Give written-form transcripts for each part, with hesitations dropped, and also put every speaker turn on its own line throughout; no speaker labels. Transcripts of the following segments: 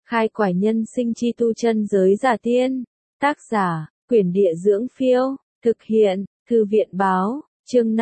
Khai quải nhân sinh chi tu chân giới giả tiên. Tác giả, Quyển Địa Dưỡng Phiêu. Thực hiện, Thư viện Báo. Chương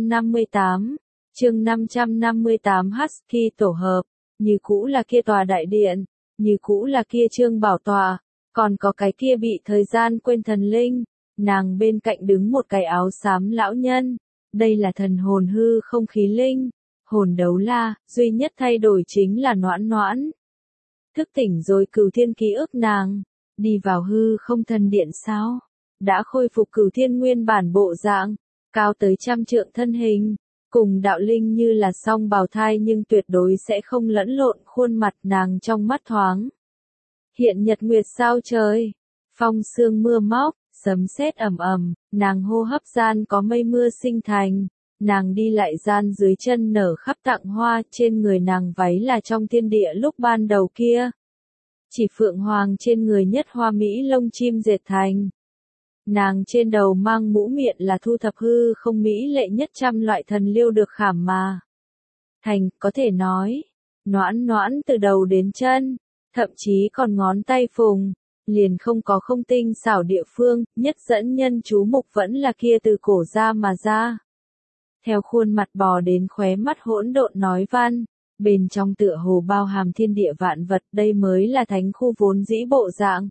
558. Chương 558 Husky tổ hợp. Như cũ là kia tòa đại điện, như cũ là kia Trương bảo tọa, còn có cái kia bị thời gian quên thần linh. Nàng bên cạnh đứng một cái áo xám lão nhân. Đây là thần hồn hư không khí linh. Hồn đấu la, duy nhất thay đổi chính là Noãn Noãn. Thức tỉnh rồi Cửu Thiên ký ức nàng. Đi vào hư không thần điện sao? Đã khôi phục Cửu Thiên nguyên bản bộ dạng, cao tới 100 trượng thân hình. Cùng đạo linh như là song bào thai nhưng tuyệt đối sẽ không lẫn lộn khuôn mặt nàng trong mắt thoáng. Hiện nhật nguyệt sao trời, phong sương mưa móc, sấm sét ầm ầm, nàng hô hấp gian có mây mưa sinh thành, nàng đi lại gian dưới chân nở khắp tặng hoa, trên người nàng váy là trong thiên địa lúc ban đầu kia. Chỉ phượng hoàng trên người nhất hoa mỹ lông chim dệt thành. Nàng trên đầu mang mũ miệng là thu thập hư không mỹ lệ nhất 100 loại thần liêu được khảm mà thành, có thể nói, Noãn Noãn từ đầu đến chân, thậm chí còn ngón tay phùng, liền không có không tinh xảo địa phương, nhất dẫn nhân chú mục vẫn là kia từ cổ ra mà ra. Theo khuôn mặt bò đến khóe mắt hỗn độn nói văn, bên trong tựa hồ bao hàm thiên địa vạn vật, đây mới là thánh khu vốn dĩ bộ dạng.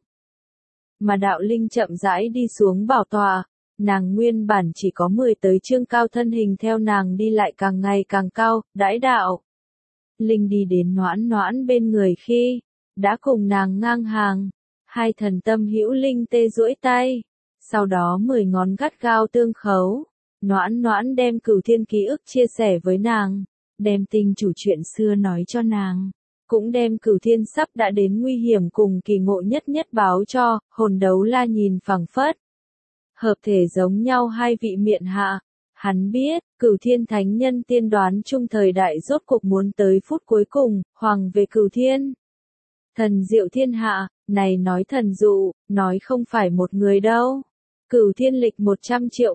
Mà đạo linh chậm rãi đi xuống bảo tọa, nàng nguyên bản chỉ có 10 tới trương cao thân hình theo nàng đi lại càng ngày càng cao, đãi đạo. Linh đi đến Noãn Noãn bên người khi, đã cùng nàng ngang hàng, hai thần tâm hữu linh tê duỗi tay, sau đó 10 ngón gắt gao tương khấu, Noãn Noãn đem Cửu Thiên ký ức chia sẻ với nàng, đem tinh chủ chuyện xưa nói cho nàng. Cũng đem Cửu Thiên sắp đã đến nguy hiểm cùng kỳ ngộ nhất nhất báo cho, hồn đấu la nhìn phẳng phất. Hợp thể giống nhau hai vị miện hạ, hắn biết, Cửu Thiên thánh nhân tiên đoán chung thời đại rốt cuộc muốn tới phút cuối cùng, hoàng về Cửu Thiên. Thần diệu thiên hạ, này nói thần dụ, nói không phải một người đâu. Cửu Thiên lịch 100 triệu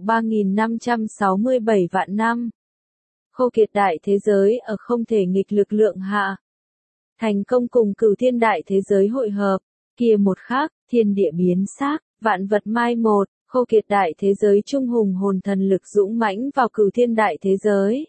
3567 vạn năm. Khô kiệt đại thế giới ở không thể nghịch lực lượng hạ. Thành công cùng Cửu Thiên đại thế giới hội hợp, kia một khắc, thiên địa biến xác, vạn vật mai một, khô kiệt đại thế giới trung hùng hồn thần lực dũng mãnh vào Cửu Thiên đại thế giới.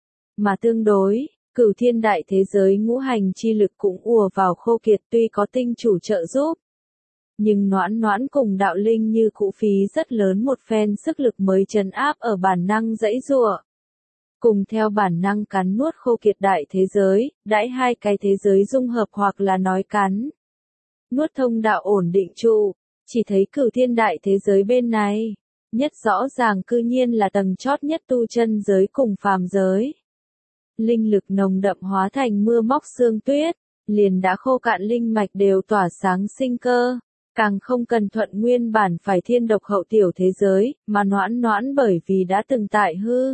Mà tương đối, Cửu Thiên đại thế giới ngũ hành chi lực cũng ùa vào khô kiệt, tuy có tinh chủ trợ giúp. Nhưng Noãn Noãn cùng đạo linh như cũ phí rất lớn một phen sức lực mới trấn áp ở bản năng giãy giụa. Cùng theo bản năng cắn nuốt khô kiệt đại thế giới, đãi hai cái thế giới dung hợp hoặc là nói cắn. Nuốt thông đạo ổn định trụ, chỉ thấy Cửu Thiên đại thế giới bên này, nhất rõ ràng cư nhiên là tầng chót nhất tu chân giới cùng phàm giới. Linh lực nồng đậm hóa thành mưa móc sương tuyết, liền đã khô cạn linh mạch đều tỏa sáng sinh cơ, càng không cần thuận nguyên bản phải thiên độc hậu tiểu thế giới, mà Noãn Noãn bởi vì đã từng tại hư.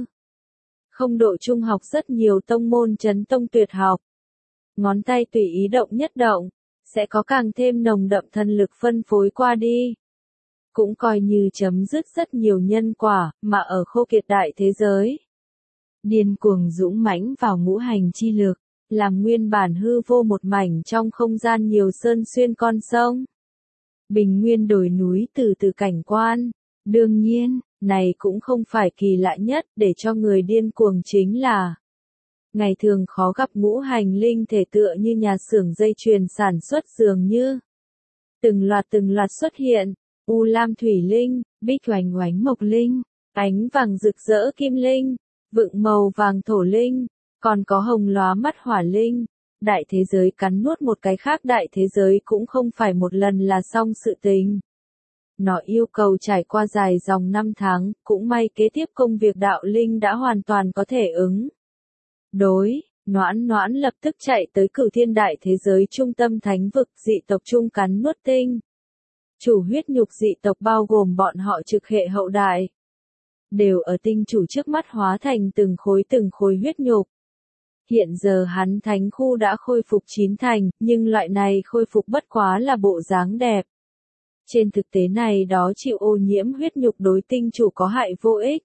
Không độ trung học rất nhiều tông môn chấn tông tuyệt học. Ngón tay tùy ý động nhất động, sẽ có càng thêm nồng đậm thần lực phân phối qua đi. Cũng coi như chấm dứt rất nhiều nhân quả, mà ở khô kiệt đại thế giới. Điên cuồng dũng mãnh vào ngũ hành chi lực, làm nguyên bản hư vô một mảnh trong không gian nhiều sơn xuyên con sông. Bình nguyên đồi núi từ từ cảnh quan, đương nhiên, này cũng không phải kỳ lạ nhất, để cho người điên cuồng chính là ngày thường khó gặp ngũ hành linh thể tựa như nhà xưởng dây chuyền sản xuất dường như. Từng loạt xuất hiện, u lam thủy linh, bích oánh oánh mộc linh, ánh vàng rực rỡ kim linh, vựng màu vàng thổ linh, còn có hồng lóa mắt hỏa linh. Đại thế giới cắn nuốt một cái khác đại thế giới cũng không phải một lần là xong sự tình. Nó yêu cầu trải qua dài dòng 5 tháng, cũng may kế tiếp công việc đạo linh đã hoàn toàn có thể ứng. Đối, Noãn Noãn lập tức chạy tới Cửu Thiên đại thế giới trung tâm thánh vực dị tộc chung cắn nuốt tinh. Chủ huyết nhục dị tộc bao gồm bọn họ trực hệ hậu đại. Đều ở tinh chủ trước mắt hóa thành từng khối huyết nhục. Hiện giờ hắn thánh khu đã khôi phục 9 thành, nhưng loại này khôi phục bất quá là bộ dáng đẹp. Trên thực tế này đó chịu ô nhiễm huyết nhục đối tinh chủ có hại vô ích.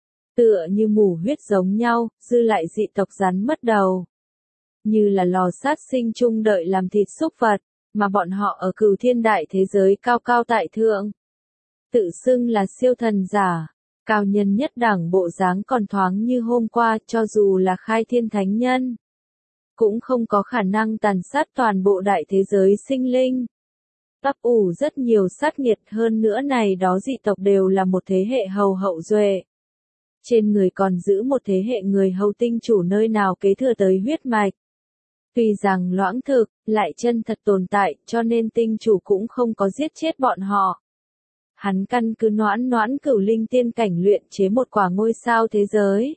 Tựa như mù huyết giống nhau, dư lại dị tộc rắn mất đầu. Như là lò sát sinh chung đợi làm thịt súc vật, mà bọn họ ở cửu thiên đại thế giới cao cao tại thượng. Tự xưng là siêu thần giả, cao nhân nhất đẳng bộ dáng còn thoáng như hôm qua, cho dù là khai thiên thánh nhân, cũng không có khả năng tàn sát toàn bộ đại thế giới sinh linh. Ấp ủ rất nhiều sát nghiệt, hơn nữa này đó dị tộc đều là một thế hệ hầu hậu duệ. Trên người còn giữ một thế hệ người hầu tinh chủ nơi nào kế thừa tới huyết mạch. Tuy rằng loãng thực, lại chân thật tồn tại, cho nên tinh chủ cũng không có giết chết bọn họ. Hắn căn cứ noãn cửu linh tiên cảnh luyện chế một quả ngôi sao thế giới.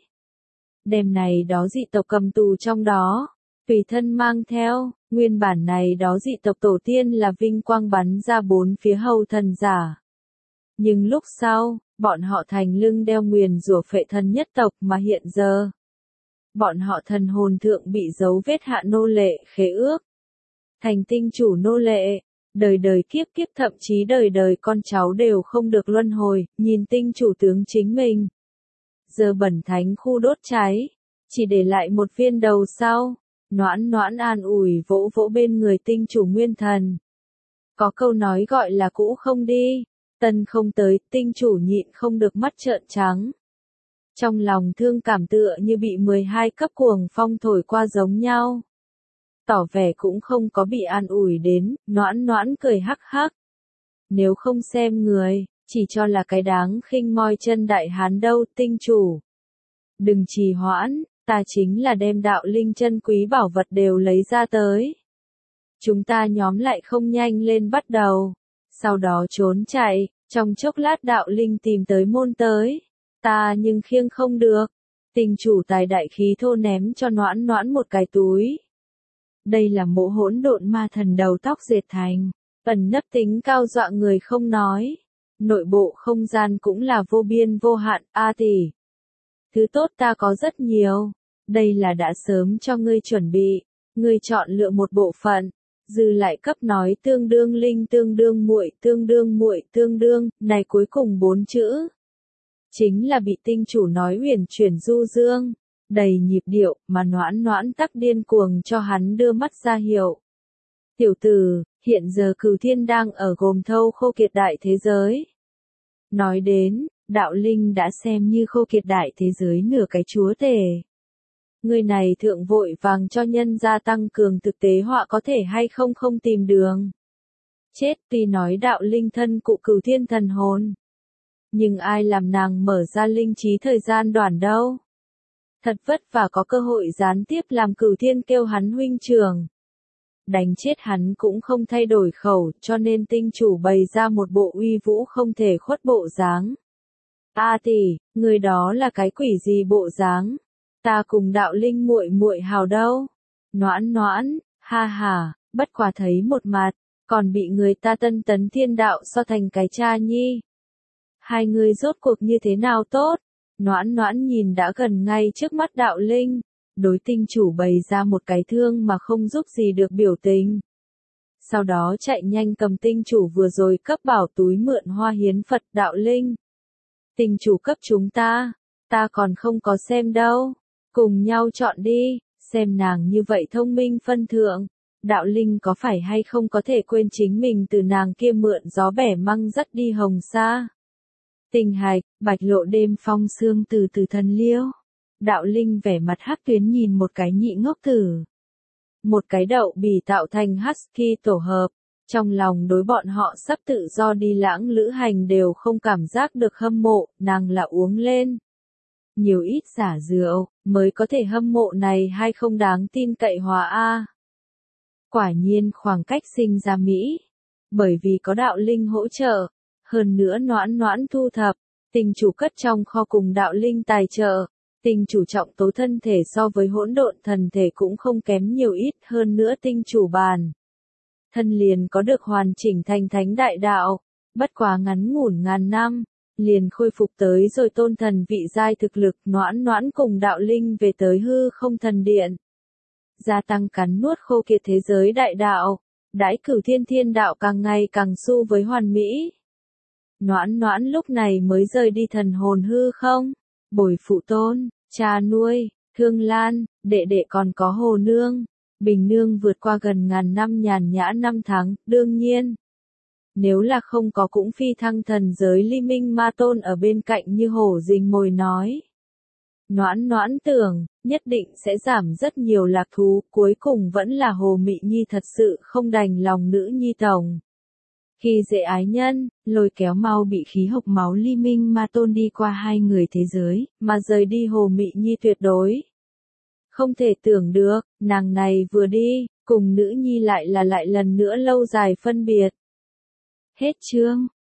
Đêm này đó dị tộc cầm tù trong đó, tùy thân mang theo, nguyên bản này đó dị tộc tổ tiên là vinh quang bắn ra bốn phía hầu thần giả. Nhưng lúc sau, bọn họ thành lưng đeo nguyền rủa phệ thần nhất tộc mà hiện giờ. Bọn họ thần hồn thượng bị dấu vết hạ nô lệ khế ước. Thành tinh chủ nô lệ, đời đời kiếp kiếp thậm chí đời đời con cháu đều không được luân hồi, nhìn tinh chủ tướng chính mình. Giờ bẩn thánh khu đốt cháy, chỉ để lại một viên đầu sau, noãn an ủi vỗ vỗ bên người tinh chủ nguyên thần. Có câu nói gọi là cũ không đi, tân không tới, tinh chủ nhịn không được mắt trợn trắng. Trong lòng thương cảm tựa như bị 12 cấp cuồng phong thổi qua giống nhau. Tỏ vẻ cũng không có bị an ủi đến, noãn cười hắc hắc. Nếu không xem người, chỉ cho là cái đáng khinh moi chân đại hán đâu, tinh chủ. Đừng trì hoãn, ta chính là đem đạo linh chân quý bảo vật đều lấy ra tới. Chúng ta nhóm lại không nhanh lên bắt đầu, sau đó trốn chạy, trong chốc lát đạo linh tìm tới môn tới. Ta nhưng khiêng không được. Tinh chủ tài đại khí thô ném cho noãn một cái túi. Đây là mộ hỗn độn ma thần đầu tóc dệt thành, ẩn nấp tính cao dọa người không nói. Nội bộ không gian cũng là vô biên vô hạn, tỷ. Thứ tốt ta có rất nhiều. Đây là đã sớm cho ngươi chuẩn bị. Ngươi chọn lựa một bộ phận. Dư lại cấp nói tương đương linh tương đương muội tương đương, này cuối cùng 4 chữ. Chính là bị tinh chủ nói huyền chuyển du dương, đầy nhịp điệu, mà noãn tắc điên cuồng cho hắn đưa mắt ra hiệu. Tiểu tử, hiện giờ cửu thiên đang ở gồm thâu khô kiệt đại thế giới. Nói đến, đạo linh đã xem như khô kiệt đại thế giới nửa cái chúa tể. Người này thượng vội vàng cho nhân gia tăng cường thực tế họa có thể hay không tìm đường. Chết, tuy nói đạo linh thân cụ cửu thiên thần hồn. Nhưng ai làm nàng mở ra linh trí thời gian đoạn đâu. Thật vất vả có cơ hội gián tiếp làm cửu thiên kêu hắn huynh trưởng. Đánh chết hắn cũng không thay đổi khẩu, cho nên tinh chủ bày ra một bộ uy vũ không thể khuất bộ dáng. Tỷ, người đó là cái quỷ gì bộ dáng? Ta cùng đạo linh muội hào đâu? Noãn, ha, bất quá thấy một mặt, còn bị người ta tân tấn thiên đạo so thành cái cha nhi. Hai người rốt cuộc như thế nào tốt? Noãn nhìn đã gần ngay trước mắt đạo linh, đối tinh chủ bày ra một cái thương mà không giúp gì được biểu tình. Sau đó chạy nhanh cầm tinh chủ vừa rồi cấp bảo túi mượn hoa hiến Phật đạo linh. Tinh chủ cấp chúng ta còn không có xem đâu, cùng nhau chọn đi, xem nàng như vậy thông minh phân thượng. Đạo linh có phải hay không có thể quên chính mình từ nàng kia mượn gió bẻ măng dắt đi hồng sa. Tình hài, bạch lộ đêm phong sương từ thần liêu. Đạo linh vẻ mặt hắc tuyến nhìn một cái nhị ngốc tử. Một cái đậu bỉ tạo thành husky tổ hợp. Trong lòng đối bọn họ sắp tự do đi lãng lữ hành đều không cảm giác được hâm mộ, nàng là uống lên. Nhiều ít giả rượu, mới có thể hâm mộ này hay không đáng tin cậy hòa a. Quả nhiên khoảng cách sinh ra Mỹ. Bởi vì có đạo linh hỗ trợ. Hơn nữa noãn thu thập, tinh chủ cất trong kho cùng đạo linh tài trợ, tinh chủ trọng tố thân thể so với hỗn độn thần thể cũng không kém nhiều ít, hơn nữa tinh chủ bàn. Thân liền có được hoàn chỉnh thành thánh đại đạo, bất quá ngắn ngủn ngàn năm, liền khôi phục tới rồi tôn thần vị giai thực lực. Noãn cùng đạo linh về tới hư không thần điện. Gia tăng cắn nuốt khô kiệt thế giới đại đạo, đãi cửu thiên đạo càng ngày càng xu với hoàn mỹ. Noãn lúc này mới rời đi thần hồn hư không, bồi phụ tôn, cha nuôi, Thương Lan, đệ đệ còn có Hồ Nương, Bình Nương vượt qua gần ngàn năm nhàn nhã năm tháng, đương nhiên. Nếu là không có cũng phi thăng thần giới Ly Minh Ma Tôn ở bên cạnh như hổ rình mồi nói. Noãn noãn tưởng, nhất định sẽ giảm rất nhiều lạc thú, cuối cùng vẫn là Hồ Mị Nhi thật sự không đành lòng nữ nhi tổng. Khi dễ ái nhân, lôi kéo mau bị khí hộc máu Ly Minh Ma Tôn đi qua hai người thế giới, mà rời đi Hồ Mị Nhi tuyệt đối. Không thể tưởng được, nàng này vừa đi, cùng nữ nhi lại lần nữa lâu dài phân biệt. Hết chương.